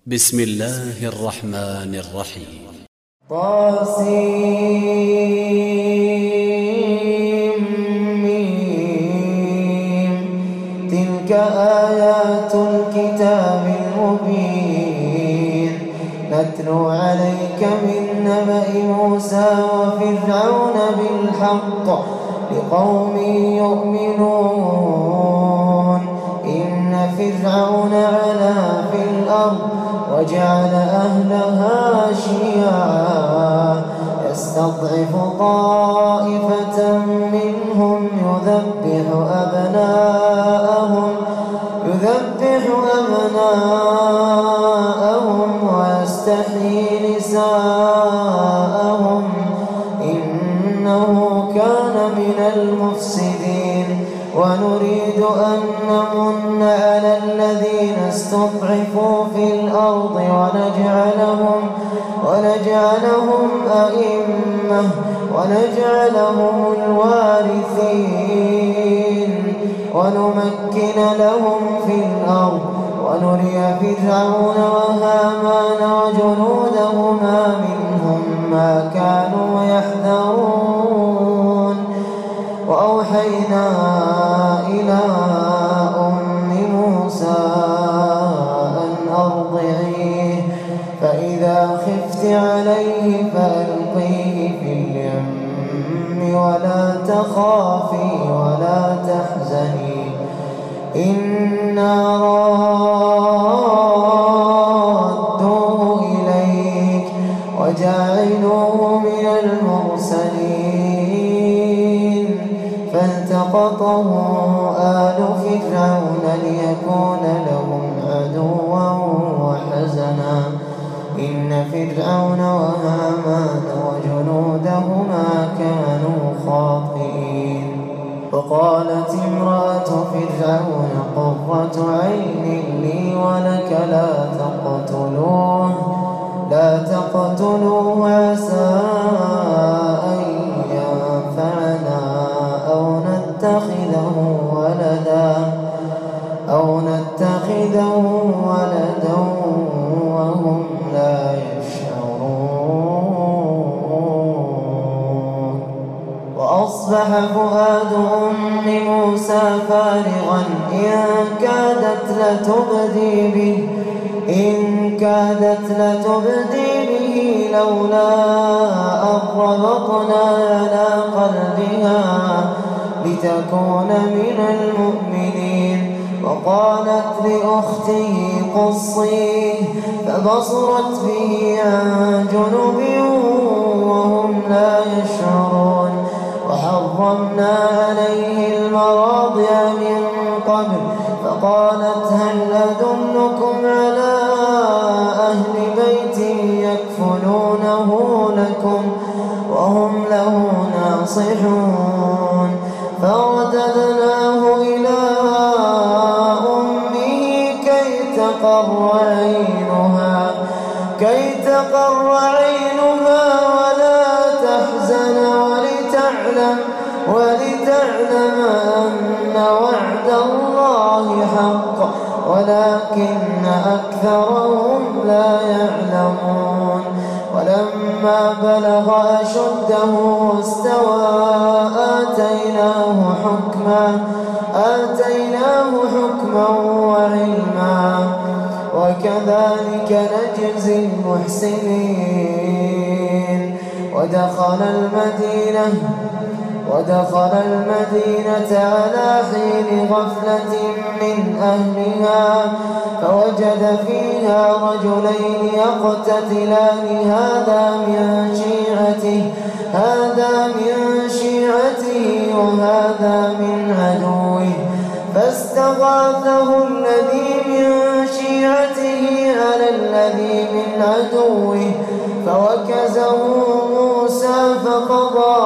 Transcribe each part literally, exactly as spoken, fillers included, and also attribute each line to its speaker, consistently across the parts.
Speaker 1: بسم الله الرحمن الرحيم.
Speaker 2: طاسيم. تلك آيات الكتاب المبين نتلو عليك من نبأ موسى وفرعون بالحق لقوم يؤمنون. إن فرعون علا في الأرض وجعل أهلها شيعا يستضعف طائفة منهم يذبح أبناءهم يذبح أبناءهم ويستحيي نساءهم إنه كان من المفسدين. ونريد أن نمن على الذين استضعفوا في الأرض ونجعلهم ونجعلهم أئمة ونجعلهم الوارثين ونمكن لهم في الأرض ونري فرعون وهامان وجنودهما منهم ما كانوا يحذرون. وأوحينا إلى أم موسى أن أرضعيه فإذا خفت عليه فألقيه في اليم ولا تخافي ولا تحزني إنا رادوه إليك وجاعلوه من المرسلين. فالتقطه آل فرعون ليكون لهم عدوا وحزنا إن فرعون وهامان وجنودهما كانوا خاطئين. وقالت امرأة فرعون قرة عين لي ولك لا تقتلوه لا تقتلوه عسى أن ينفعنا أو نتخذه ولدا أو نتخذه ولدا وهم لا يشعرون. وأصبح فؤاد أم موسى فارغا إن كادت لتبدي به إن كادت لتبدي به لولا أن ربطنا على قلبها لتكون من المؤمنين. وقالت لأخته قصيه فبصرت به عن جنب وهم لا يشعرون. وحرمنا عليه المراضع من قبل فقالت هل أدلكم على أهل بيت يكفلونه لكم وهم له ناصحون. فرددناه إلى أمه كي تقر عينها كي تقر عينها ولا تحزن ولتعلم ولتعلم أن وعد الله حق ولكن أكثرهم لا يعلمون. ولما بلغ أشده واستوى آتيناه حكما آتيناه حكما وعلما وكذلك نجزي المحسنين. ودخل المدينة ودخل المدينة على حين غفلة من أهلها فوجد فيها رجلين يقتتلان هذا من شيعته هذا من شيعته وهذا من عدوه فاستغاثه الذي من شيعته على الذي من عدوه فوكزه موسى فقضى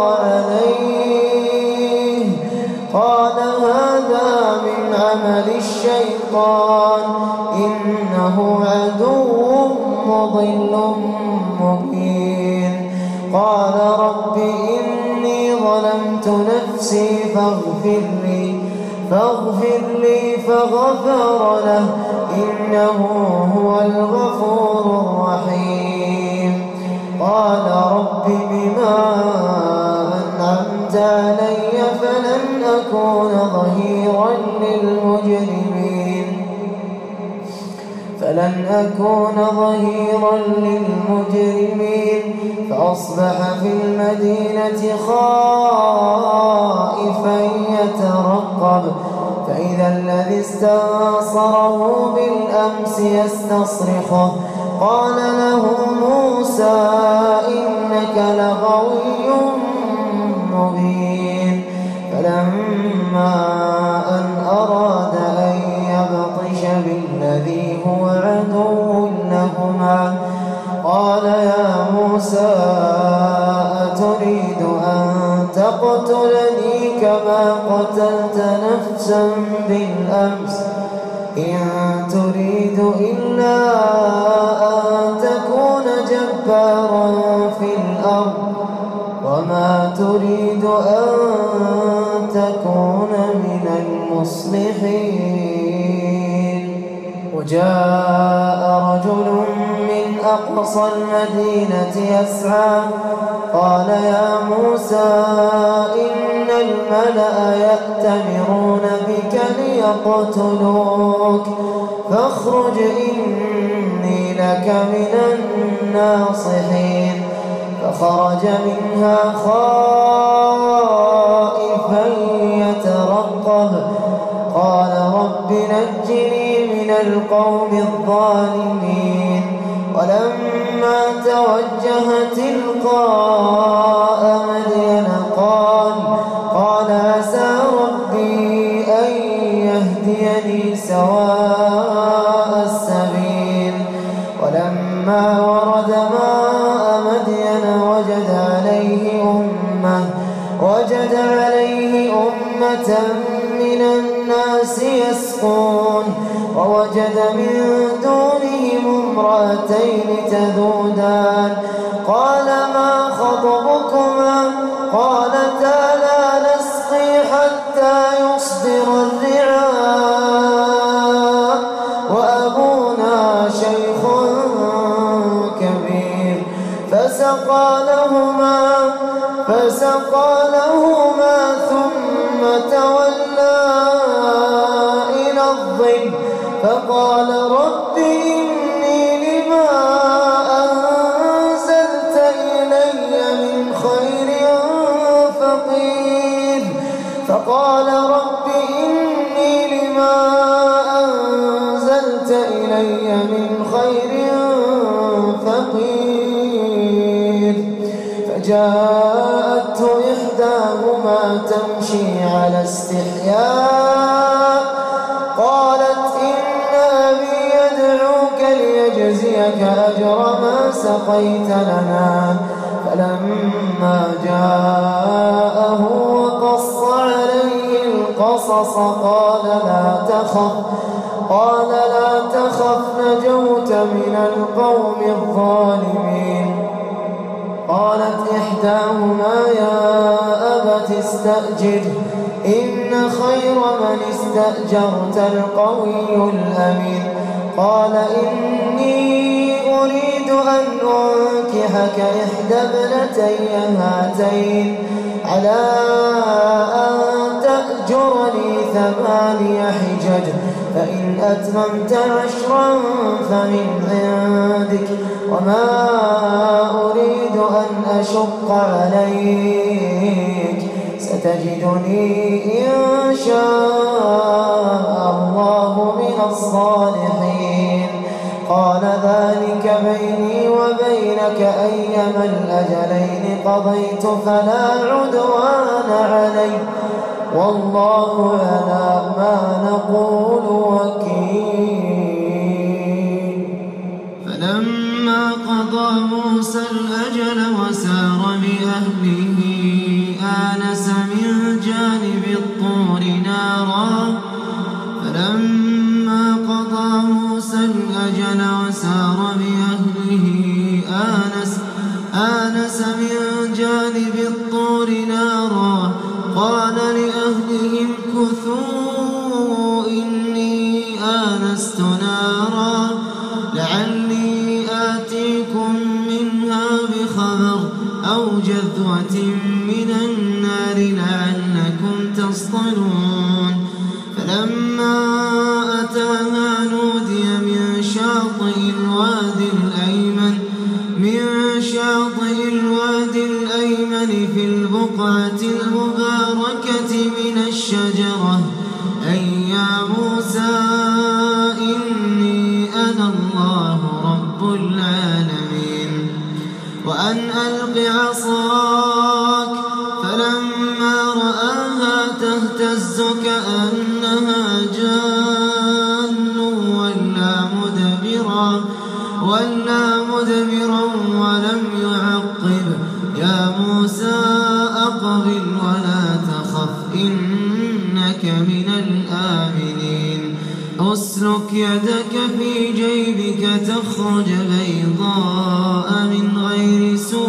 Speaker 2: عليه قال هذا من عمل الشيطان إنه عدو مضل مبين. قال رب إني ظلمت نفسي فاغفر لي فاغفر لي فغفر له إنه هو الغفور الرحيم. قال رب بما أنعمت علي فلن أكون ظهيرا للمجرمين فلن أكون ظهيرا للمجرمين فأصبح في المدينة خائفا يترقب فإذا الذي استنصره بالأمس يستصرخه قال له موسى إنك لغوي مبين. فلما أن أراد أن يبطش بالذي هو عدو لهما قال يا موسى أتريد أن تقتلني كما قتلت نفسا بالأمس إن تريد إلا أن تكون جبارا في الأرض وما تريد أن تكون من المصلحين. وجاء رجل من أقصى المدينة يسعى قال يا موسى إن الملأ يأتمرون بك ليقتلوك فاخرج إني لك من الناصحين. فخرج منها خائفا يترقب قال رب نجني من القوم الظالمين. ولما توجه تلقاء مدين قال قال عسى ربي أن يهديني سواء السبيل. ولما ورد ماء مدين وجد عليه أمة وجد عليه أمة من الناس يسقون ووجد من دونهم امرأتين تذودان قال ما خطبكما قالتا لا نسقي حتى يصدر الرعاء وأبونا شيخ كبير فسقى لهما فسقى لهما ثم تولى إلى الظل فقال رب إني لما أنزلت إلي من خير فقير فقال رب إني لما أنزلت إلي من خير فقير. فجاءته إحداهما تمشي على استحياء قالت إن أبي يدعوك ليجزيك أجر ما سقيت لنا. فلما جاءه وقص عليه القصص قال لا تخف قال لا تخف نجوت من القوم الظالمين. قالت إحداهما يا أبت استأجره إن خير من استأجرت القوي الأمين. قال إني أريد أن أنكحك إحدى ابنتي هاتين على أن تأجرني ثماني حجج فإن أتممت عشرا فمن عندك وما أريد أن أشق عليك ستجدني إن شاء الله من الصالحين. قال ذلك بيني وبينك أيما الأجلين قضيت فلا عدوان علي والله على ما نقول وكيل.
Speaker 3: فلما قضى موسى الأجل وسار بأهله آنس من جانب الطور نارا فلما قضى موسى الأجل وسار بأهله آنس آنس من جانب الطور نارا قال لأهلهم كثوا إني آنست نارا أو جذوة من النار لعلكم تصطلون فلما أتاها نودي من شاطئ الوادي الأيمن من شاطئ الوادي الأيمن في البقعة المباركة من الشجرة أي يا موسى إني أنا الله رب العالمين وأن ألق عصاك فلما رآها تهتز كأنها جان ولا مدبرا ولا مدبرا ولم يعقب يا موسى أقبل ولا تخف إنك من الآمنين أسلك يدك في جيبك تخرج بيضاء من غير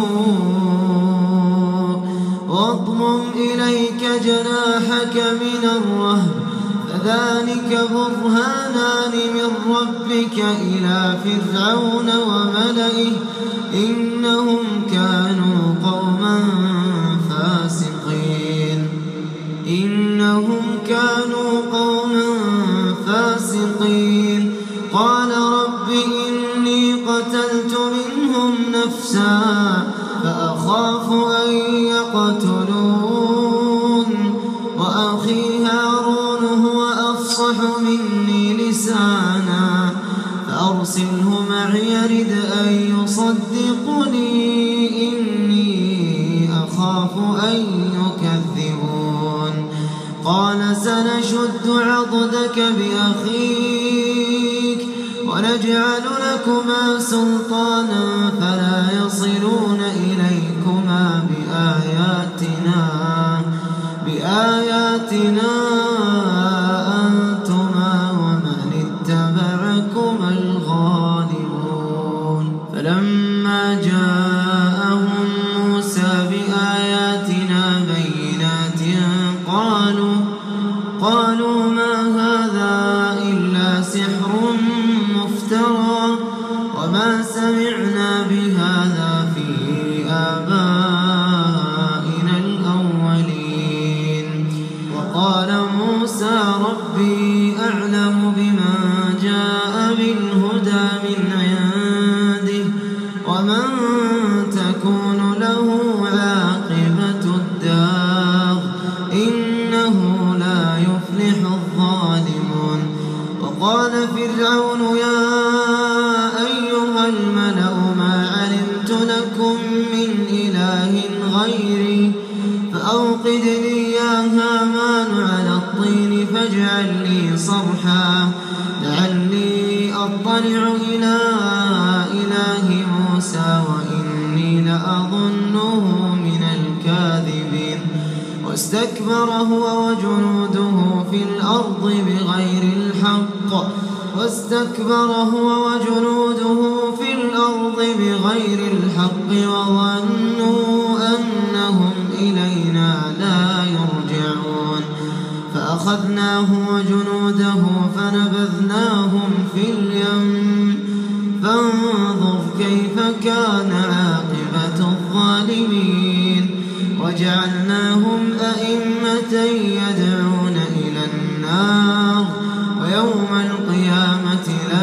Speaker 3: سوء واضمم إليك جناحك من الرهب فذلك برهانان من ربك إلى فرعون وملئه إنهم كانوا قوما فاسقين إنهم كانوا قوما فاسقين قال رب إني قتلت منهم نفسا فأخاف أن يقتلون وأخي هارون هو أفصح مني لسانا فأرسله معي يرد أن يصدقني إني أخاف أن يكذبون قال سنشد عضدك بأخيك ونجعل لكما سلطانا فلا يصلون إليكما بآياتنا بآياتنا أنتما ومن اتبعكما الغالبون فلما جاءهم موسى بآياتنا بينات قالوا قالوا ما هذا إلا سحر مفترى وما سمعنا بهذا في آبائنا الأولين وقال موسى ربي أعلم بمن جاء بالهدى من عنده ومن تكون له عاقبة الدار إنه لا يفلح الظالمون وقال فرعون يا أيها الملأ ما علمت لكم من إله غيري فأوقد لي يا هامان على الطين فاجعل لي صرحا لعلي أطلع إلى إله موسى وإني لأظنه من الكاذبين واستكبر هو وجنوده في الأرض بغير الحق واستكبر هو وجنوده في الأرض بغير الحق وظنوا أنهم إلينا لا يرجعون فأخذناه وجنوده فنبذناهم في اليم فانظر كيف كان عاقبة الظالمين وجعلناهم أئمة يدعون إلى النار ويوم القيامة لا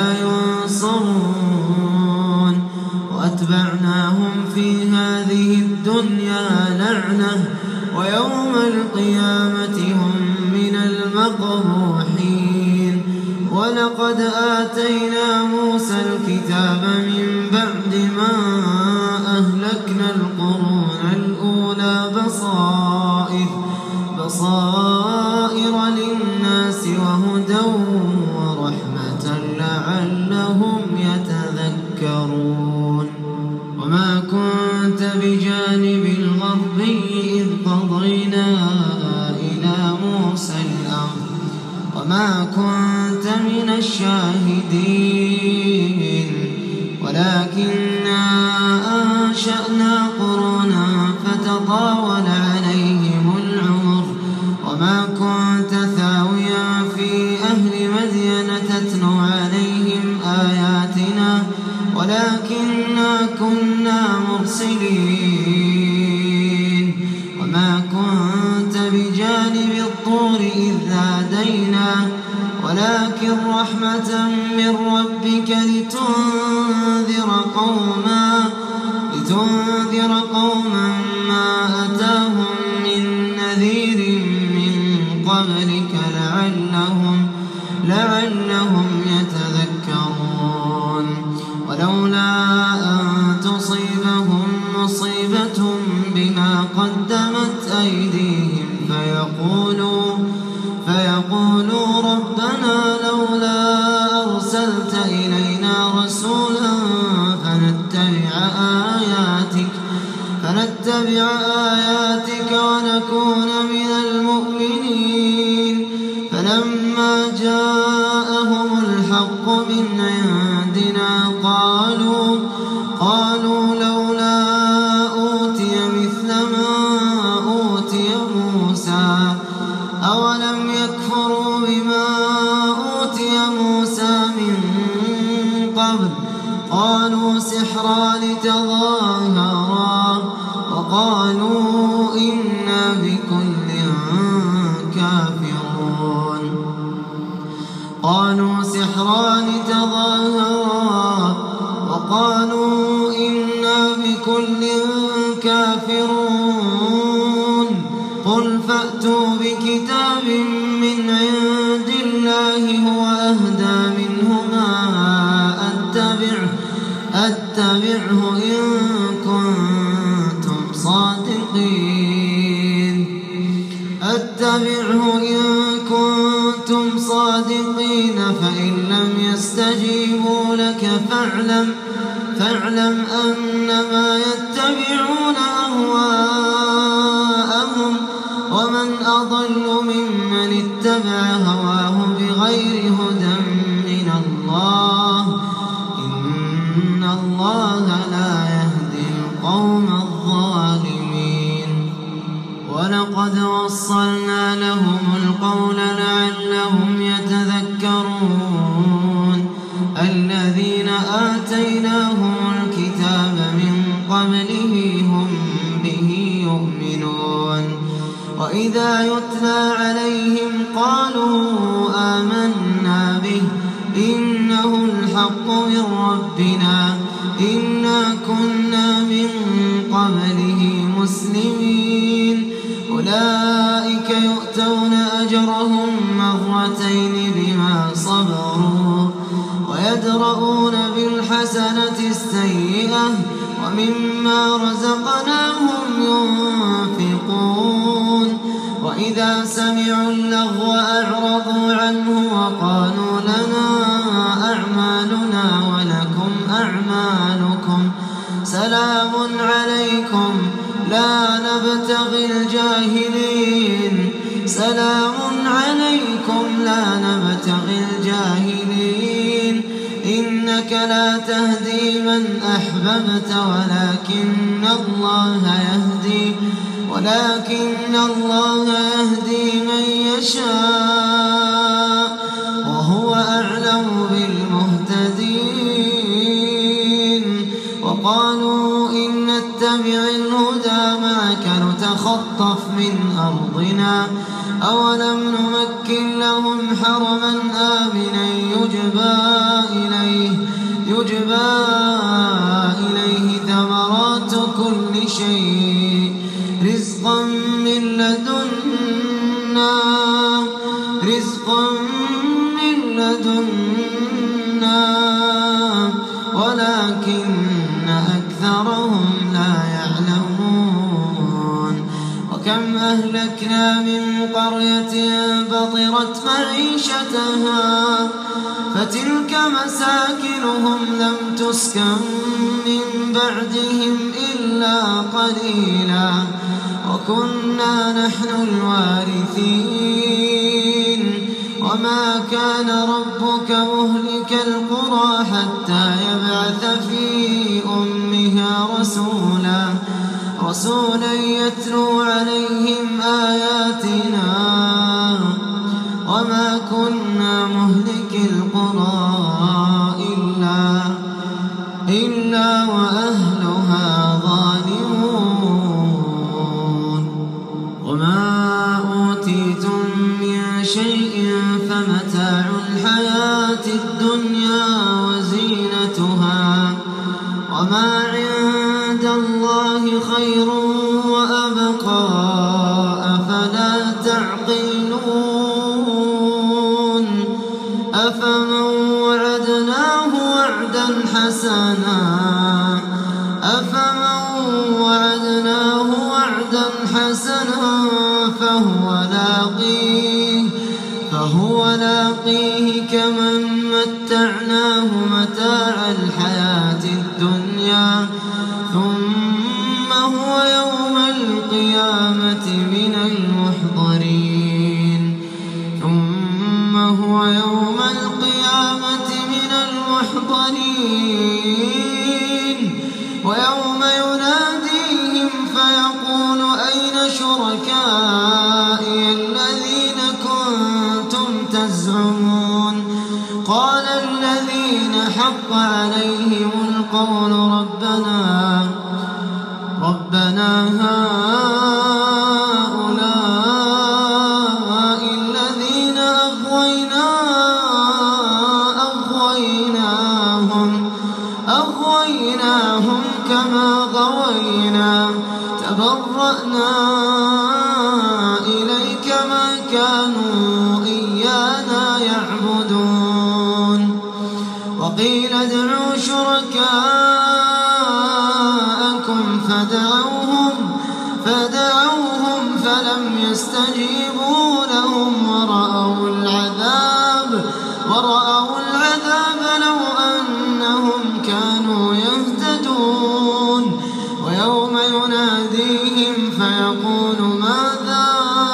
Speaker 3: ينصرون وأتبعناهم في هذه الدنيا لعنة ويوم القيامة هم من المقبوحين ولقد آتينا موسى الكتاب من بعد ما أهلكنا القرون الأولى بصائر بصائر للناس وهدى ورحمة لعلهم يتذكرون وما كنت بجانب الغربي إذ قضينا إلى موسى الأمر وما كنت من الشاهدين ولكننا أنشأنا قرونا فتطاول عليهم العمر وما كنت ثاويا في أهل مدين تتلو عليهم آياتنا ولكننا كنا مرسلين ولكن رحمة من ربك لتنذر قوما لتنذر قوما ما أتاهم من نذير من قبلك لعلهم لعلهم يتذكرون ولولا أن تصيبهم مصيبة بما قدمت أيديهم فيقولوا فيقولوا ربنا لولا أرسلت إلينا رسولا فنتبع آياتك فنتبع آياتك ونكون من المؤمنين فلما جاءهم الحق من عندنا قالوا قالوا لولا أوتي مثل ما أوتي موسى أولم يكفروا بما أوتي موسى من قبل قالوا سحران تظاهرا وقالوا إنا بكل كافرون قالوا سحران تظاهرا وقالوا إنا بكل كافرون قل فأتوا بكتاب من عند الله هو أهدى منهما أتبعه أتبعه إن كنتم صادقين أتبعه إن كنتم صادقين فإن لم يستجيبوا لك فاعلم فاعلم أنما يتبعون أهواءهم ومن أضل ممن اتبع هواه بغير هدى من الله إن الله لا يهدي القوم الظالمين ولقد وصلنا لهم القول لعلهم يتذكرون الذين آتيناهم الكتاب من قبله هم به يؤمنون وإذا يتلى عليهم قالوا آمنا به إنه الحق من ربنا إنا كنا من قبله مسلمين أولئك يؤتون أجرهم مرتين بما صبروا ويدرؤون بالحسنة السيئة ومما رزقناهم ينفقون وإذا سمعوا اللغو أعرضوا عنه وقالوا لنا أعمالنا ولكم أعمالكم سلام عليكم لا نبتغي الجاهلين سلام عليكم لا نبتغي الجاهلين إنك لا تهدي من أحببت ولكن الله يهدي ولكن الله يهدي من يشاء وهو أعلم بالمهتدين وقالوا إن نتبع الهدى معك نتخطف من أرضنا أولم نمكن لهم حرما آمنا يجبى إليه يجبى إليه ثمرات كل شيء رزقا من لدنا رزقا من لدنا ولكن أكثرهم لا يعلمون وكم أهلكنا من قرية بطرت معيشتها فتلك مساكنهم لم تسكن من بعدهم إلا قليلا وكنا نحن الوارثين وما كان ربك مهلك القرى حتى يبعث في أمها رسولا رسولا يتلو عليهم آياتنا وما كنا مهلك القرى إلا إلا وأهلها ظالمون وما أوتيتم من شيء فمتاع الحياة وما عند الله خير وأبقى أفلا تعقلون أفمن وعدناه وعدا حسنا أفمن وعدناه وعدا حسنا فهو لاقيه فهو لاقيه كمن متعناه متاع الحياة الدنيا ثم هو يوم القيامة من المحضرين ثم هو يوم القيامة من المحضرين ويوم يناديهم فيقول أين شركائي الذين كنتم تزعمون قال الذين حق عليهم القول ربنا ربنا هؤلاء الذين أغوينا أغويناهم أغويناهم كما غوينا تبرأنا إليك ما كانوا إيانا يعبدون وقيل ادعوا شركاءكم فدعوهم فدعوهم فلم يستجيبوا لهم ورأوا العذاب ورأوا العذاب لو أنهم كانوا يهتدون ويوم يناديهم فيقول ماذا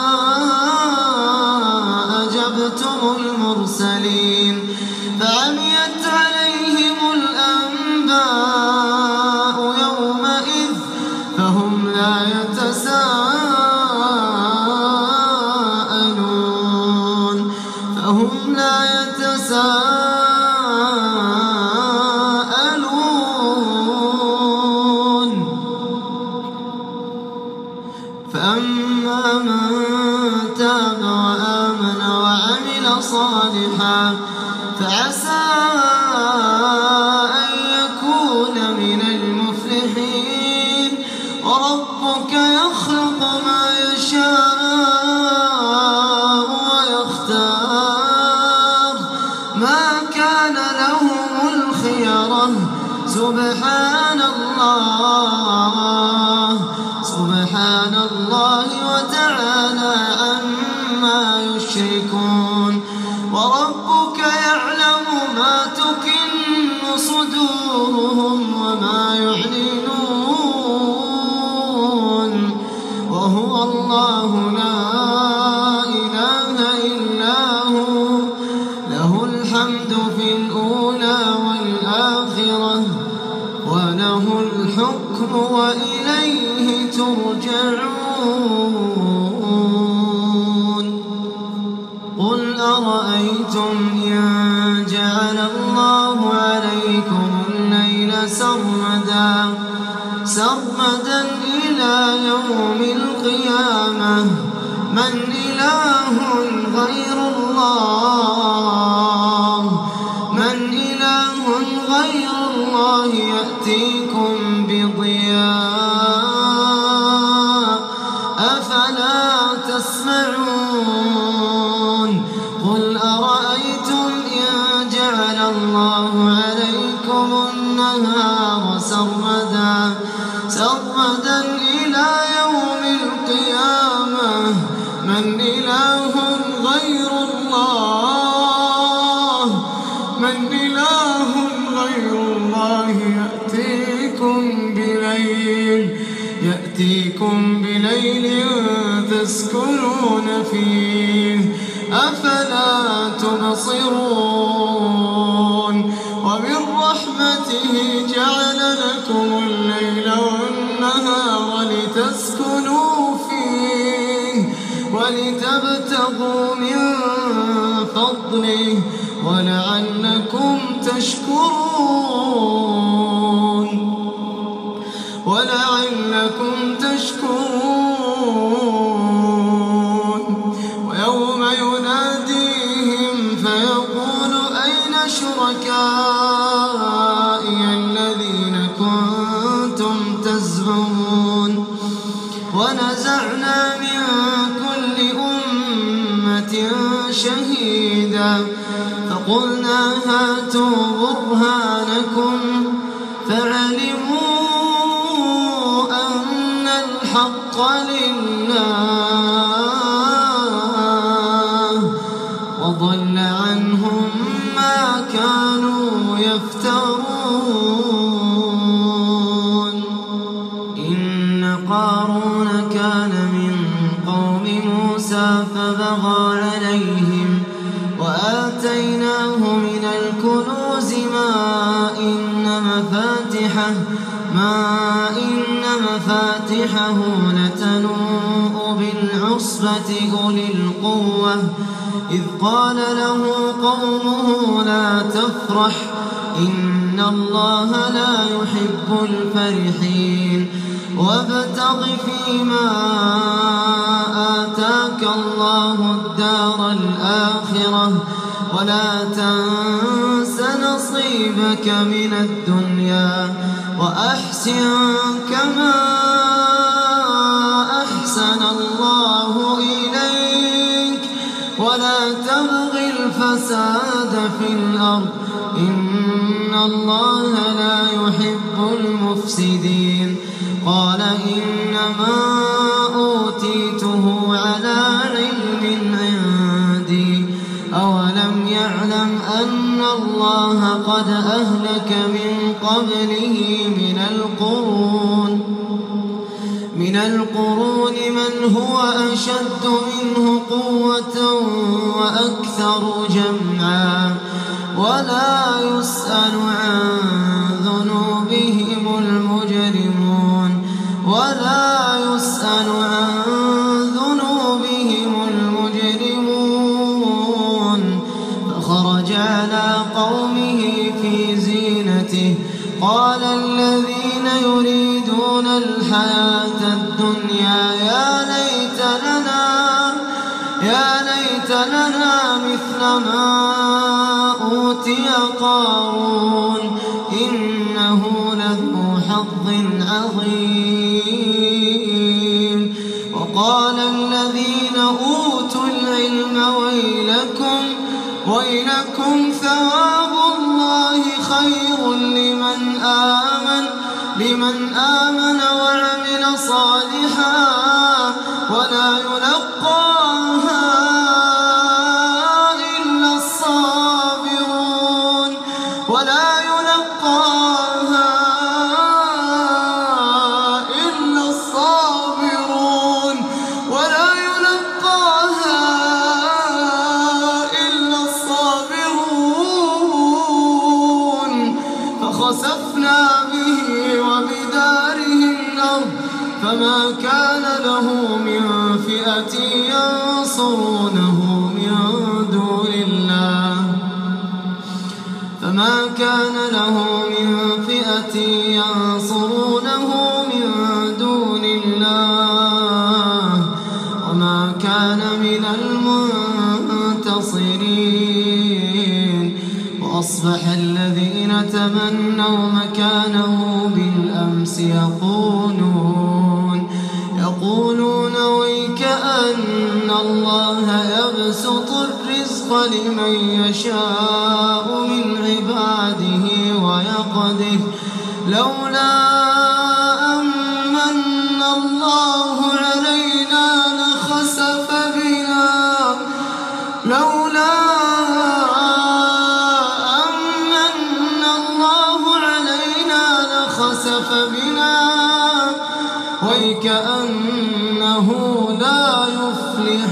Speaker 3: أجبتم المرسلين فعميت عليهم الأنباء يومئذ فهم لا يتساءلون فهم لا يتساءلون فأما من تاب وآمن وعمل صالحا فعسى أن يكون من المفلحين وربك يخلق ما يشاء ويختار ما كان لهم الخيرة سبحان الله سبحان الله وتعالى عما يشركون وربك يعلم ما تكن صدورهم وما يعلنون وهو الله لا إله إلا هو له الحمد في الأولى والآخرة وله الحكم وإليه ترجعون قل أرأيتم إن جعل الله عليكم الليل سرمدا سرمدا إلى يوم القيامة من إله غير الله من إله غير الله يأتيكم بضياء أفلا تسمعون قل أرأيتم إن جعل الله عليكم النهار سرمدا سرمدا إلى يوم القيامة من إله غير الله من إله غير الله يأتيكم بليل يأتيكم بليل تسكنون فيه أفلا تبصرون ومن رحمته جعل لكم الليل والنهار لتسكنوا فيه ولتبتغوا من فضله ولعلكم تشكرون ولعلكم تشكرون ويوم يناديهم فيقول أين شركائي الذين كنتم يزعمون ونزعنا من كل أمة شهيدا فقلنا هاتوا برهانكم فعلموا أن الحق لله وضل عنهم ما كانوا يفترون. إن قارون كان من قوم موسى فبغى عليهم وآتيناه من الكنوز ما إن مفاتحه ما إن مفاتحه لتنوء بالعصبة أولي القوة إذ قال له قومه لا تفرح إن الله لا يحب الفرحين وابتغ فيما آتاك الله الدار الآخرة ولا تنس نصيبك من الدنيا وأحسن كما أحسن الله إليك ولا تبغ الفساد في الأرض إن الله لا يحب المفسدين. قال إنما أوتيته على علم عندي أولم يعلم أن الله قد أهلك من قبله من القرون من القرون من هو أشد منه قوة وأكثر جمعا ولا يسأل عن ذنوبهم المجرمون ولا يسأل عن ذنوبهم المجرمون. فخرج على قومه في زينته قال الذين يريدون الحياة الدنيا يا ليت لنا يا ليت لنا مثل ما أوتي قارون إنه لذو حظ عظيم. وقال الذين أوتوا العلم ويلكم ويلكم ثواب الله خير لمن آمن لمن آمن وعمل صالحا ولا يلقاها إلا الصابرون ولا يلقاها إلا الصابرون ولا يلقاها إلا الصابرون. فخسفنا به وبداره الأرض فما كان له من فئة ينصرونه من دون الله فما كان له من فئة ينصرونه من دون الله وما كان من المنتصرين. وأصبح الذين تمنوا مكانه بالأمس يقولون يقولون ويكأن الله يبسط الرزق لمن يشاء من عباده ويقدر لولا أمن الله علينا لخسف بنا لولا أمن الله علينا لخسف بنا ويكأنه لا يفلح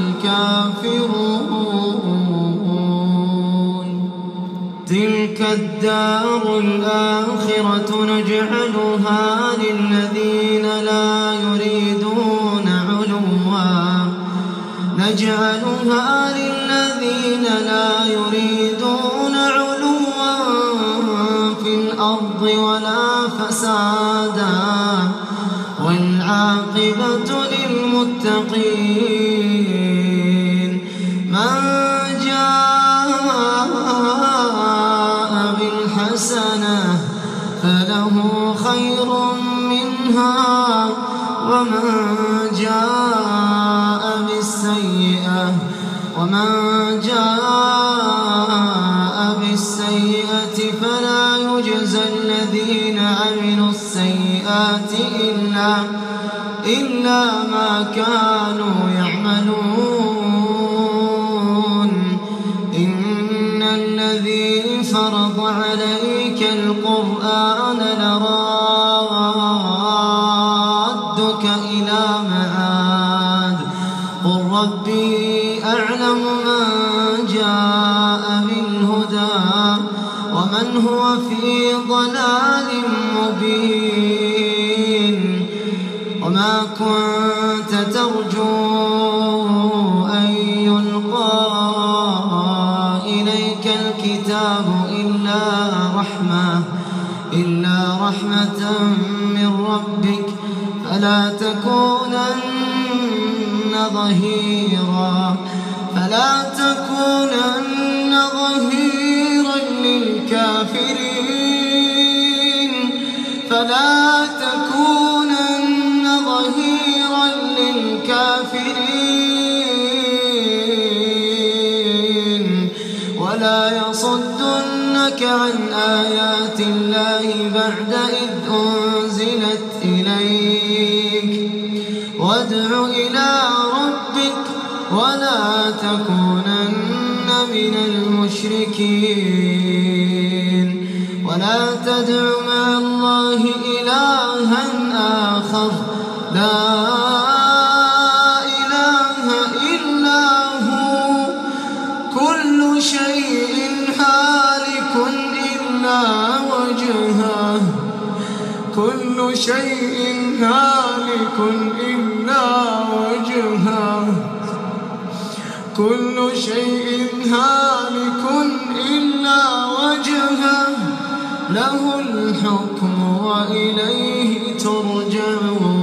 Speaker 3: الكافرون. تلك الدار الآخرة نجعلها للذين لا يريدون علوا نجعلها للذين لا يريدون علوا في الأرض ولا فسادا والعاقبة للمتقين. من جاء بالحسنة فله خير منها منها ومن جاء بالسيئة ومن جاء بالسيئة فلا يجزى الذين عملوا السيئات إلا إلا ما كانوا يعملون إن الذي فرض عليك القرآن لرادك إلى معاد قل ربي أعلم من جاء بالهدى ومن هو في ضلال مبين وما كنت ترجو أن يلقى إليك الكتاب إلا رحمة إلا رحمة من ربك فلا تكونن ظهيرا فلا تكونن ظهيرا للكافرين فلا تكونن ظهيرا للكافرين ولا يصدنك عن آيات الله بعد إذ أنزلت إليك وادع إلى ربك ولا تكونن من المشركين ولا تدع مع الله إلها آخر لا إله إلا هو كل شيء هالك إلا وجهه كل شيء هالك إلا وجهه كل شيء هالك إلا وجهه له الحكم وإليه ترجعون.